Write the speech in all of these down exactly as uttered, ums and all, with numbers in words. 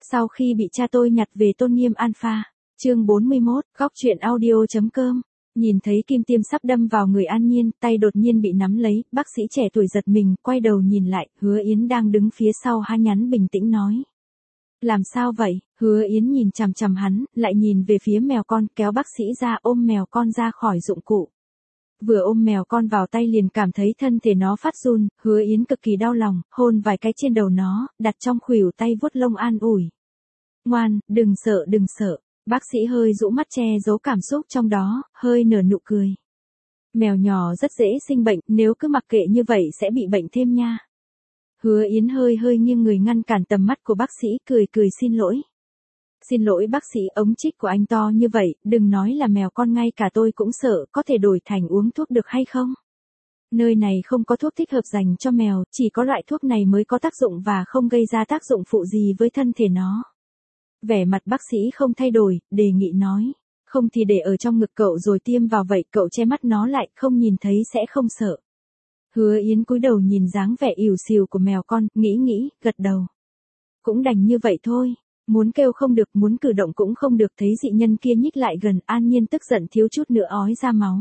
Sau khi bị cha tôi nhặt về tôn nghiêm alpha. Chương bốn mươi mốt, góc truyện audio.com. Nhìn thấy kim tiêm sắp đâm vào người An Nhiên, tay đột nhiên bị nắm lấy, bác sĩ trẻ tuổi giật mình, quay đầu nhìn lại, Hứa Yến đang đứng phía sau hai nhắn bình tĩnh nói. Làm sao vậy? Hứa Yến nhìn chằm chằm hắn, lại nhìn về phía mèo con, kéo bác sĩ ra ôm mèo con ra khỏi dụng cụ. Vừa ôm mèo con vào tay liền cảm thấy thân thể nó phát run, Hứa Yến cực kỳ đau lòng, hôn vài cái trên đầu nó, đặt trong khuỷu tay vuốt lông an ủi. Ngoan, đừng sợ đừng sợ. Bác sĩ hơi rũ mắt che giấu cảm xúc trong đó, hơi nở nụ cười. Mèo nhỏ rất dễ sinh bệnh, nếu cứ mặc kệ như vậy sẽ bị bệnh thêm nha. Hứa Yến hơi hơi nghiêng người ngăn cản tầm mắt của bác sĩ, cười cười xin lỗi. Xin lỗi bác sĩ, ống trích của anh to như vậy, đừng nói là mèo con, ngay cả tôi cũng sợ, có thể đổi thành uống thuốc được hay không? Nơi này không có thuốc thích hợp dành cho mèo, chỉ có loại thuốc này mới có tác dụng và không gây ra tác dụng phụ gì với thân thể nó. Vẻ mặt bác sĩ không thay đổi, đề nghị nói. Không thì để ở trong ngực cậu rồi tiêm vào vậy, cậu che mắt nó lại, không nhìn thấy sẽ không sợ. Hứa Yến cúi đầu nhìn dáng vẻ ỉu xìu của mèo con, nghĩ nghĩ, gật đầu. Cũng đành như vậy thôi, muốn kêu không được, muốn cử động cũng không được. Thấy dị nhân kia nhích lại gần, An Nhiên tức giận thiếu chút nữa ói ra máu.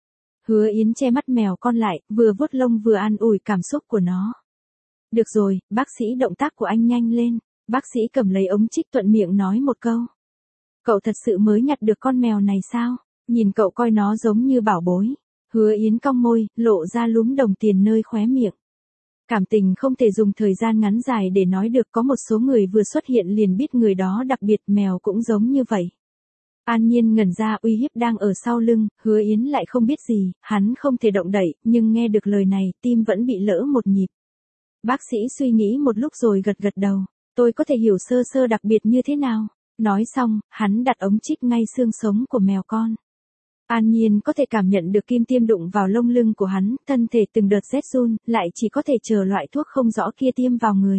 Hứa Yến che mắt mèo con lại, vừa vuốt lông vừa an ủi cảm xúc của nó. Được rồi, bác sĩ, động tác của anh nhanh lên. Bác sĩ cầm lấy ống trích thuận miệng nói một câu. Cậu thật sự mới nhặt được con mèo này sao? Nhìn cậu coi nó giống như bảo bối. Hứa Yến cong môi, lộ ra lúm đồng tiền nơi khóe miệng. Cảm tình không thể dùng thời gian ngắn dài để nói được, có một số người vừa xuất hiện liền biết người đó đặc biệt, mèo cũng giống như vậy. An Nhiên ngẩn ra, uy hiếp đang ở sau lưng, Hứa Yến lại không biết gì, hắn không thể động đậy, nhưng nghe được lời này, tim vẫn bị lỡ một nhịp. Bác sĩ suy nghĩ một lúc rồi gật gật đầu. Tôi có thể hiểu sơ sơ đặc biệt như thế nào. Nói xong, hắn đặt ống trích ngay xương sống của mèo con. An Nhiên có thể cảm nhận được kim tiêm đụng vào lông lưng của hắn, thân thể từng đợt rét run, lại chỉ có thể chờ loại thuốc không rõ kia tiêm vào người.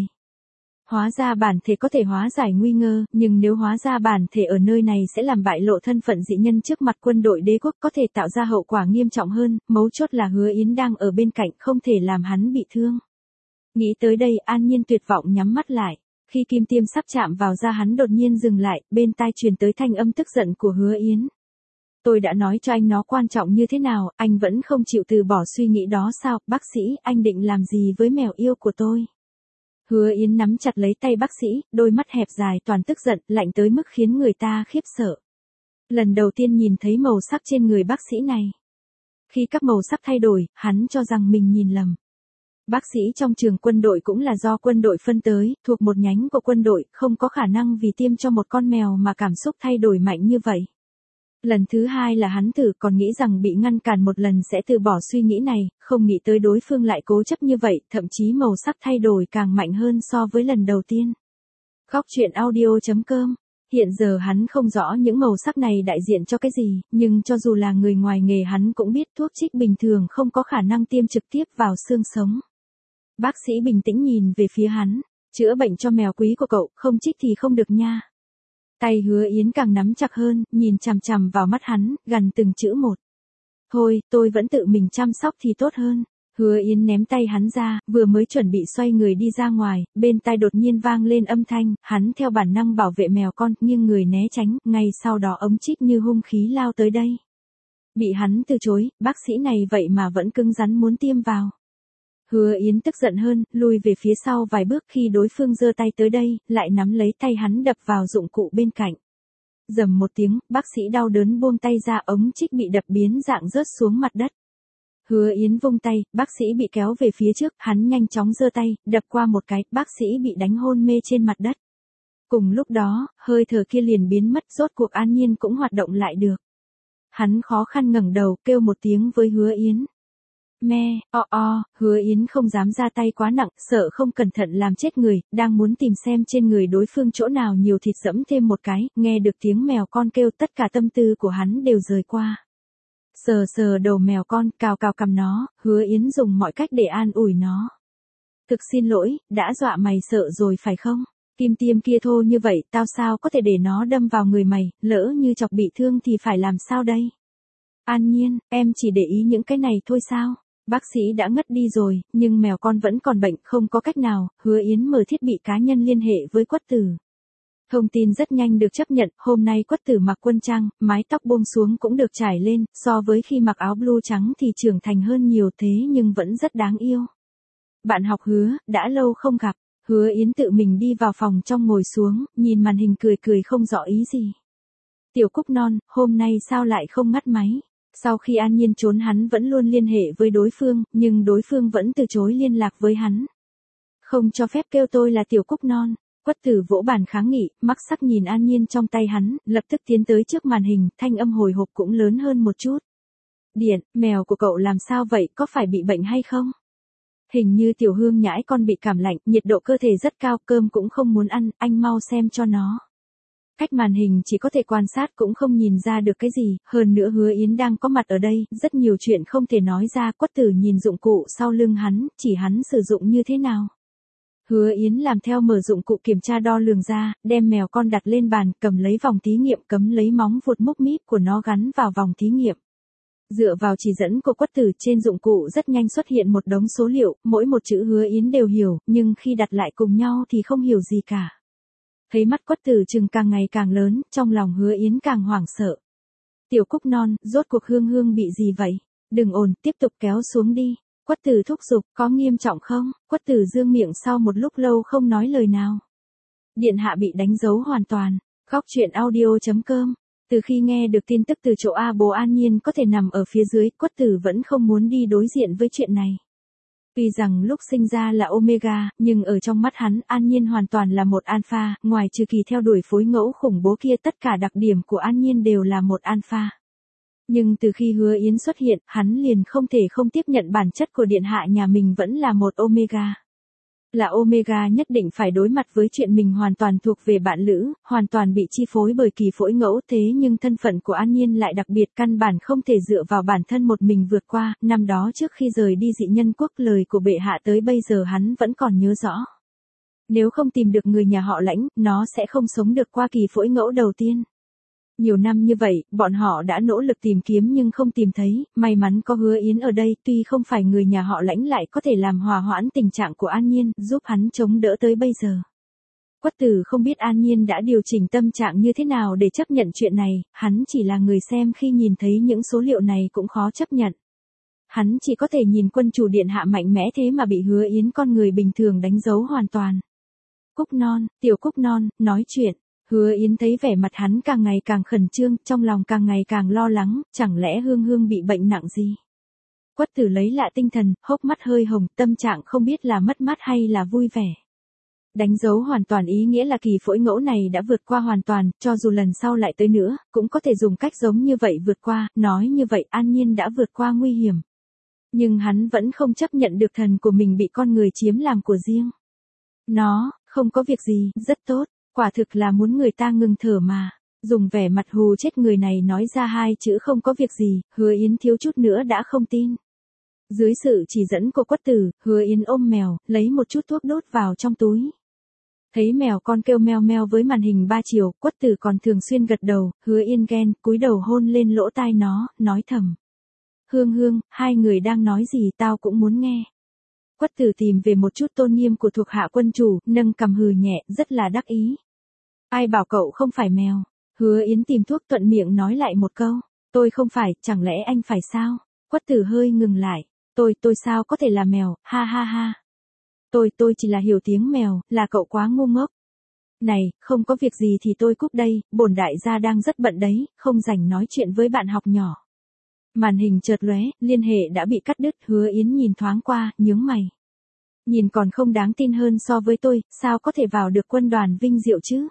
Hóa ra bản thể có thể hóa giải nguy ngơ, nhưng nếu hóa ra bản thể ở nơi này sẽ làm bại lộ thân phận dị nhân trước mặt quân đội đế quốc, có thể tạo ra hậu quả nghiêm trọng hơn, mấu chốt là Hứa Yến đang ở bên cạnh, không thể làm hắn bị thương. Nghĩ tới đây, An Nhiên tuyệt vọng nhắm mắt lại. Khi kim tiêm sắp chạm vào da hắn đột nhiên dừng lại, bên tai truyền tới thanh âm tức giận của Hứa Yến. Tôi đã nói cho anh nó quan trọng như thế nào, anh vẫn không chịu từ bỏ suy nghĩ đó sao? Bác sĩ, anh định làm gì với mèo yêu của tôi? Hứa Yến nắm chặt lấy tay bác sĩ, đôi mắt hẹp dài toàn tức giận, lạnh tới mức khiến người ta khiếp sợ. Lần đầu tiên nhìn thấy màu sắc trên người bác sĩ này. Khi các màu sắc thay đổi, hắn cho rằng mình nhìn lầm. Bác sĩ trong trường quân đội cũng là do quân đội phân tới, thuộc một nhánh của quân đội, không có khả năng vì tiêm cho một con mèo mà cảm xúc thay đổi mạnh như vậy. Lần thứ hai là hắn thử, còn nghĩ rằng bị ngăn cản một lần sẽ từ bỏ suy nghĩ này, không nghĩ tới đối phương lại cố chấp như vậy, thậm chí màu sắc thay đổi càng mạnh hơn so với lần đầu tiên. Góc truyện audio.com. Hiện giờ hắn không rõ những màu sắc này đại diện cho cái gì, nhưng cho dù là người ngoài nghề hắn cũng biết thuốc trích bình thường không có khả năng tiêm trực tiếp vào xương sống. Bác sĩ bình tĩnh nhìn về phía hắn, chữa bệnh cho mèo quý của cậu, không trích thì không được nha. Tay Hứa Yến càng nắm chặt hơn, nhìn chằm chằm vào mắt hắn, gần từng chữ một. Thôi, tôi vẫn tự mình chăm sóc thì tốt hơn. Hứa Yến ném tay hắn ra, vừa mới chuẩn bị xoay người đi ra ngoài, bên tai đột nhiên vang lên âm thanh, hắn theo bản năng bảo vệ mèo con, nghiêng người né tránh, ngay sau đó ống trích như hung khí lao tới đây. Bị hắn từ chối, bác sĩ này vậy mà vẫn cứng rắn muốn tiêm vào. Hứa Yến tức giận hơn, lùi về phía sau vài bước, khi đối phương giơ tay tới đây, lại nắm lấy tay hắn đập vào dụng cụ bên cạnh. Rầm một tiếng, bác sĩ đau đớn buông tay ra, ống trích bị đập biến dạng rớt xuống mặt đất. Hứa Yến vung tay, bác sĩ bị kéo về phía trước, hắn nhanh chóng giơ tay, đập qua một cái, bác sĩ bị đánh hôn mê trên mặt đất. Cùng lúc đó, hơi thở kia liền biến mất, rốt cuộc An Nhiên cũng hoạt động lại được. Hắn khó khăn ngẩng đầu, kêu một tiếng với Hứa Yến. Me, o o, Hứa Yến không dám ra tay quá nặng, sợ không cẩn thận làm chết người, đang muốn tìm xem trên người đối phương chỗ nào nhiều thịt dẫm thêm một cái, nghe được tiếng mèo con kêu, tất cả tâm tư của hắn đều rời qua. Sờ sờ đầu mèo con, cào cào cằm nó, Hứa Yến dùng mọi cách để an ủi nó. Thực xin lỗi, đã dọa mày sợ rồi phải không? Kim tiêm kia thô như vậy, tao sao có thể để nó đâm vào người mày, lỡ như chọc bị thương thì phải làm sao đây? An Nhiên, em chỉ để ý những cái này thôi sao? Bác sĩ đã ngất đi rồi, nhưng mèo con vẫn còn bệnh, không có cách nào. Hứa Yến mở thiết bị cá nhân liên hệ với Quất Tử. Thông tin rất nhanh được chấp nhận, hôm nay Quất Tử mặc quân trang, mái tóc buông xuống cũng được trải lên, so với khi mặc áo blue trắng thì trưởng thành hơn nhiều thế nhưng vẫn rất đáng yêu. Bạn học Hứa, đã lâu không gặp. Hứa Yến tự mình đi vào phòng trong ngồi xuống, nhìn màn hình cười cười không rõ ý gì. Tiểu Cúc non, hôm nay sao lại không ngắt máy? Sau khi An Nhiên trốn hắn vẫn luôn liên hệ với đối phương, nhưng đối phương vẫn từ chối liên lạc với hắn. Không cho phép kêu tôi là Tiểu Cúc non. Quất Tử vỗ bàn kháng nghị, mắc sắc nhìn An Nhiên trong tay hắn, lập tức tiến tới trước màn hình, thanh âm hồi hộp cũng lớn hơn một chút. Điện, mèo của cậu làm sao vậy, có phải bị bệnh hay không? Hình như Tiểu Hương nhãi con bị cảm lạnh, nhiệt độ cơ thể rất cao, cơm cũng không muốn ăn, anh mau xem cho nó. Cách màn hình chỉ có thể quan sát cũng không nhìn ra được cái gì, hơn nữa Hứa Yến đang có mặt ở đây, rất nhiều chuyện không thể nói ra. Quất Tử nhìn dụng cụ sau lưng hắn, chỉ hắn sử dụng như thế nào. Hứa Yến làm theo mở dụng cụ kiểm tra đo lường ra, đem mèo con đặt lên bàn, cầm lấy vòng thí nghiệm, cấm lấy móng vuốt múc míp của nó gắn vào vòng thí nghiệm. Dựa vào chỉ dẫn của Quất Tử trên dụng cụ rất nhanh xuất hiện một đống số liệu, mỗi một chữ Hứa Yến đều hiểu, nhưng khi đặt lại cùng nhau thì không hiểu gì cả. Thấy mắt Quất Tử chừng càng ngày càng lớn, trong lòng Hứa Yến càng hoảng sợ. Tiểu Cúc non, rốt cuộc Hương Hương bị gì vậy? Đừng ồn, tiếp tục kéo xuống đi. Quất Tử thúc giục, có nghiêm trọng không? Quất Tử dương miệng sau một lúc lâu không nói lời nào. Điện hạ bị đánh dấu hoàn toàn. Góc truyện audio chấm com. Từ khi nghe được tin tức từ chỗ A bố An Nhiên có thể nằm ở phía dưới, Quất Tử vẫn không muốn đi đối diện với chuyện này. Tuy rằng lúc sinh ra là Omega, nhưng ở trong mắt hắn, An Nhiên hoàn toàn là một Alpha, ngoài trừ kỳ theo đuổi phối ngẫu khủng bố kia, tất cả đặc điểm của An Nhiên đều là một Alpha. Nhưng từ khi Hứa Yến xuất hiện, hắn liền không thể không tiếp nhận bản chất của điện hạ nhà mình vẫn là một Omega. Là Omega nhất định phải đối mặt với chuyện mình hoàn toàn thuộc về bạn lữ, hoàn toàn bị chi phối bởi kỳ phối ngẫu, thế nhưng thân phận của An Nhiên lại đặc biệt, căn bản không thể dựa vào bản thân một mình vượt qua. Năm đó trước khi rời đi dị nhân quốc, lời của bệ hạ tới bây giờ hắn vẫn còn nhớ rõ. Nếu không tìm được người nhà họ Lãnh, nó sẽ không sống được qua kỳ phối ngẫu đầu tiên. Nhiều năm như vậy, bọn họ đã nỗ lực tìm kiếm nhưng không tìm thấy, may mắn có Hứa Yến ở đây, tuy không phải người nhà họ Lãnh lại có thể làm hòa hoãn tình trạng của An Nhiên, giúp hắn chống đỡ tới bây giờ. Quất Tử không biết An Nhiên đã điều chỉnh tâm trạng như thế nào để chấp nhận chuyện này, hắn chỉ là người xem, khi nhìn thấy những số liệu này cũng khó chấp nhận. Hắn chỉ có thể nhìn quân chủ điện hạ mạnh mẽ thế mà bị Hứa Yến con người bình thường đánh dấu hoàn toàn. Cúc non, Tiểu Cúc non, nói chuyện. Hứa Yến thấy vẻ mặt hắn càng ngày càng khẩn trương, trong lòng càng ngày càng lo lắng, chẳng lẽ Hương Hương bị bệnh nặng gì? Quất Tử lấy lại tinh thần, hốc mắt hơi hồng, tâm trạng không biết là mất mát hay là vui vẻ. Đánh dấu hoàn toàn ý nghĩa là kỳ phỗi ngẫu này đã vượt qua hoàn toàn, cho dù lần sau lại tới nữa, cũng có thể dùng cách giống như vậy vượt qua, nói như vậy An Nhiên đã vượt qua nguy hiểm. Nhưng hắn vẫn không chấp nhận được thần của mình bị con người chiếm làm của riêng. Nó, không có việc gì, rất tốt. Quả thực là muốn người ta ngừng thở mà. Dùng vẻ mặt hù chết người này nói ra hai chữ không có việc gì, Hứa Yến thiếu chút nữa đã không tin. Dưới sự chỉ dẫn của Quất Tử, Hứa Yến ôm mèo, lấy một chút thuốc đốt vào trong túi. Thấy mèo con kêu meo meo với màn hình ba chiều, Quất Tử còn thường xuyên gật đầu, Hứa Yên ghen, cúi đầu hôn lên lỗ tai nó, nói thầm. Hương Hương, hai người đang nói gì tao cũng muốn nghe. Quất Tử tìm về một chút tôn nghiêm của thuộc hạ quân chủ, nâng cằm hừ nhẹ, rất là đắc ý. Ai bảo cậu không phải mèo? Hứa Yến tìm thuốc thuận miệng nói lại một câu. Tôi không phải, chẳng lẽ anh phải sao? Quất Tử hơi ngừng lại. Tôi, tôi sao có thể là mèo, ha ha ha. Tôi, tôi chỉ là hiểu tiếng mèo, là cậu quá ngu ngốc. Này, không có việc gì thì tôi cúp đây, bổn đại gia đang rất bận đấy, không rảnh nói chuyện với bạn học nhỏ. Màn hình chợt lóe, liên hệ đã bị cắt đứt, Hứa Yến nhìn thoáng qua, nhướng mày. Nhìn còn không đáng tin hơn so với tôi, sao có thể vào được quân đoàn vinh diệu chứ?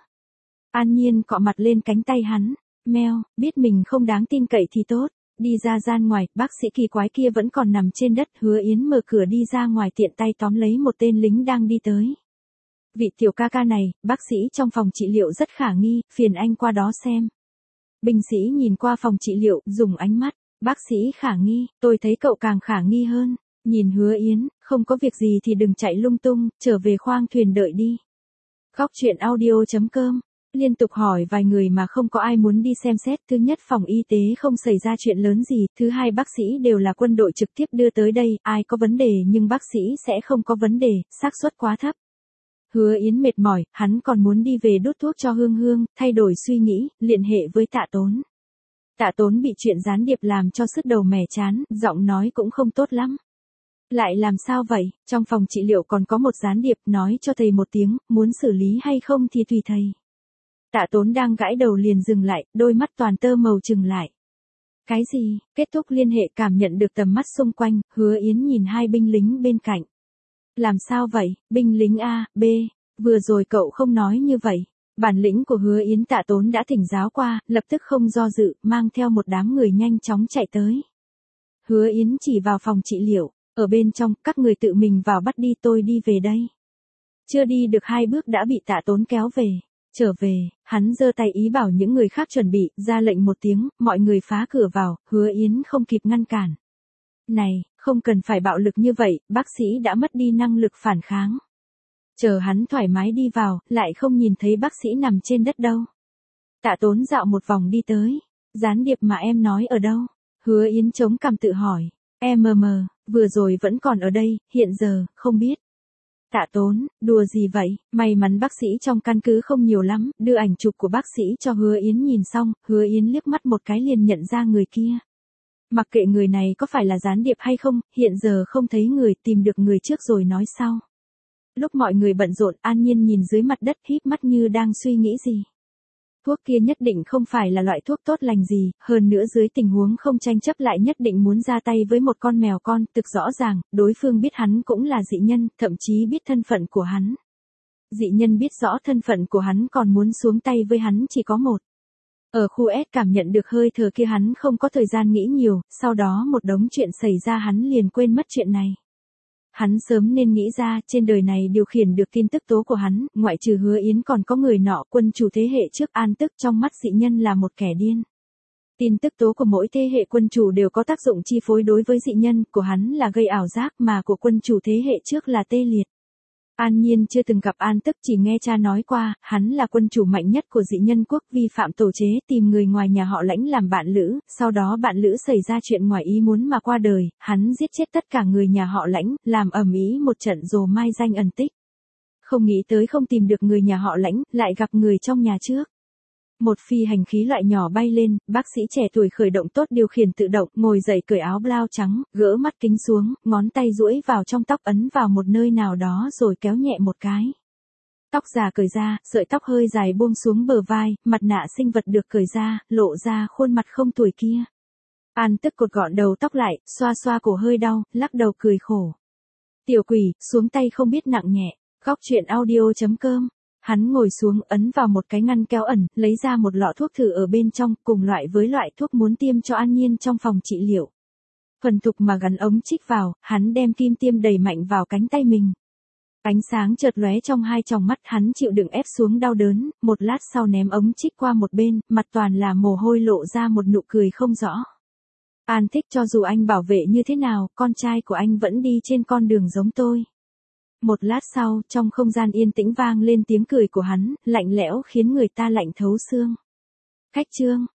An Nhiên cọ mặt lên cánh tay hắn, meo, biết mình không đáng tin cậy thì tốt. Đi ra gian ngoài, bác sĩ kỳ quái kia vẫn còn nằm trên đất, Hứa Yến mở cửa đi ra ngoài, tiện tay tóm lấy một tên lính đang đi tới. Vị tiểu ca ca này, bác sĩ trong phòng trị liệu rất khả nghi, phiền anh qua đó xem. Binh sĩ nhìn qua phòng trị liệu, dùng ánh mắt, bác sĩ khả nghi, tôi thấy cậu càng khả nghi hơn. Nhìn Hứa Yến, không có việc gì thì đừng chạy lung tung, trở về khoang thuyền đợi đi. Góc truyện audio chấm com. Liên tục hỏi vài người mà không có ai muốn đi xem xét. Thứ nhất, phòng y tế không xảy ra chuyện lớn gì. Thứ hai, bác sĩ đều là quân đội trực tiếp đưa tới đây, ai có vấn đề nhưng bác sĩ sẽ không có vấn đề, xác suất quá thấp. Hứa Yến mệt mỏi, hắn còn muốn đi về đốt thuốc cho Hương Hương, thay đổi suy nghĩ, liên hệ với Tạ Tốn. Tạ Tốn bị chuyện gián điệp làm cho sứt đầu mẻ chán, giọng nói cũng không tốt lắm. Lại làm sao vậy, trong phòng trị liệu còn có một gián điệp, nói cho thầy một tiếng, muốn xử lý hay không thì tùy thầy. Tạ Tốn đang gãi đầu liền dừng lại, đôi mắt toàn tơ màu trừng lại. Cái gì, kết thúc liên hệ cảm nhận được tầm mắt xung quanh, Hứa Yến nhìn hai binh lính bên cạnh. Làm sao vậy, binh lính A, B, vừa rồi cậu không nói như vậy. Bản lĩnh của Hứa Yến Tạ Tốn đã thỉnh giáo qua, lập tức không do dự, mang theo một đám người nhanh chóng chạy tới. Hứa Yến chỉ vào phòng trị liệu, ở bên trong, các người tự mình vào bắt đi, tôi đi về đây. Chưa đi được hai bước đã bị Tạ Tốn kéo về. Trở về, hắn giơ tay ý bảo những người khác chuẩn bị, ra lệnh một tiếng, mọi người phá cửa vào, Hứa Yến không kịp ngăn cản. Này, không cần phải bạo lực như vậy, bác sĩ đã mất đi năng lực phản kháng. Chờ hắn thoải mái đi vào, lại không nhìn thấy bác sĩ nằm trên đất đâu. Tạ Tốn dạo một vòng đi tới. Gián điệp mà em nói ở đâu? Hứa Yến chống cằm tự hỏi. Em mờ mờ, vừa rồi vẫn còn ở đây, hiện giờ, không biết. Tạ Tốn, đùa gì vậy, may mắn bác sĩ trong căn cứ không nhiều lắm, đưa ảnh chụp của bác sĩ cho Hứa Yến nhìn xong, Hứa Yến liếc mắt một cái liền nhận ra người kia. Mặc kệ người này có phải là gián điệp hay không, hiện giờ không thấy người, tìm được người trước rồi nói sau. Lúc mọi người bận rộn, An Nhiên nhìn dưới mặt đất híp mắt như đang suy nghĩ gì. Thuốc kia nhất định không phải là loại thuốc tốt lành gì, hơn nữa dưới tình huống không tranh chấp lại nhất định muốn ra tay với một con mèo con, thực rõ ràng, đối phương biết hắn cũng là dị nhân, thậm chí biết thân phận của hắn. Dị nhân biết rõ thân phận của hắn còn muốn xuống tay với hắn chỉ có một. Ở khu S cảm nhận được hơi thở kia hắn không có thời gian nghĩ nhiều, sau đó một đống chuyện xảy ra hắn liền quên mất chuyện này. Hắn sớm nên nghĩ ra trên đời này điều khiển được tin tức tố của hắn, ngoại trừ Hứa Yến còn có người nọ quân chủ thế hệ trước An Tức trong mắt dị nhân là một kẻ điên. Tin tức tố của mỗi thế hệ quân chủ đều có tác dụng chi phối đối với dị nhân, của hắn là gây ảo giác mà của quân chủ thế hệ trước là tê liệt. An Nhiên chưa từng gặp An Tức chỉ nghe cha nói qua, hắn là quân chủ mạnh nhất của dị nhân quốc vi phạm tổ chế tìm người ngoài nhà họ Lãnh làm bạn lữ, sau đó bạn lữ xảy ra chuyện ngoài ý muốn mà qua đời, hắn giết chết tất cả người nhà họ Lãnh, làm ầm ĩ một trận rồi mai danh ẩn tích. Không nghĩ tới không tìm được người nhà họ Lãnh, lại gặp người trong nhà trước. Một phi hành khí loại nhỏ bay lên, bác sĩ trẻ tuổi khởi động tốt điều khiển tự động, ngồi dậy cởi áo blau trắng, gỡ mắt kính xuống, ngón tay duỗi vào trong tóc ấn vào một nơi nào đó rồi kéo nhẹ một cái. Tóc già cởi ra, sợi tóc hơi dài buông xuống bờ vai, mặt nạ sinh vật được cởi ra, lộ ra khuôn mặt không tuổi kia. An Tức cột gọn đầu tóc lại, xoa xoa cổ hơi đau, lắc đầu cười khổ. Tiểu quỷ, xuống tay không biết nặng nhẹ, góc chuyện audio chấm com. Hắn ngồi xuống ấn vào một cái ngăn kéo ẩn, lấy ra một lọ thuốc thử ở bên trong, cùng loại với loại thuốc muốn tiêm cho An Nhiên trong phòng trị liệu. Thuần thục mà gắn ống chích vào, hắn đem kim tiêm đầy mạnh vào cánh tay mình. Ánh sáng chợt lóe trong hai tròng mắt, hắn chịu đựng ép xuống đau đớn, một lát sau ném ống chích qua một bên, mặt toàn là mồ hôi lộ ra một nụ cười không rõ. An thích cho dù anh bảo vệ như thế nào, con trai của anh vẫn đi trên con đường giống tôi. Một lát sau, trong không gian yên tĩnh vang lên tiếng cười của hắn, lạnh lẽo khiến người ta lạnh thấu xương. Khách trương,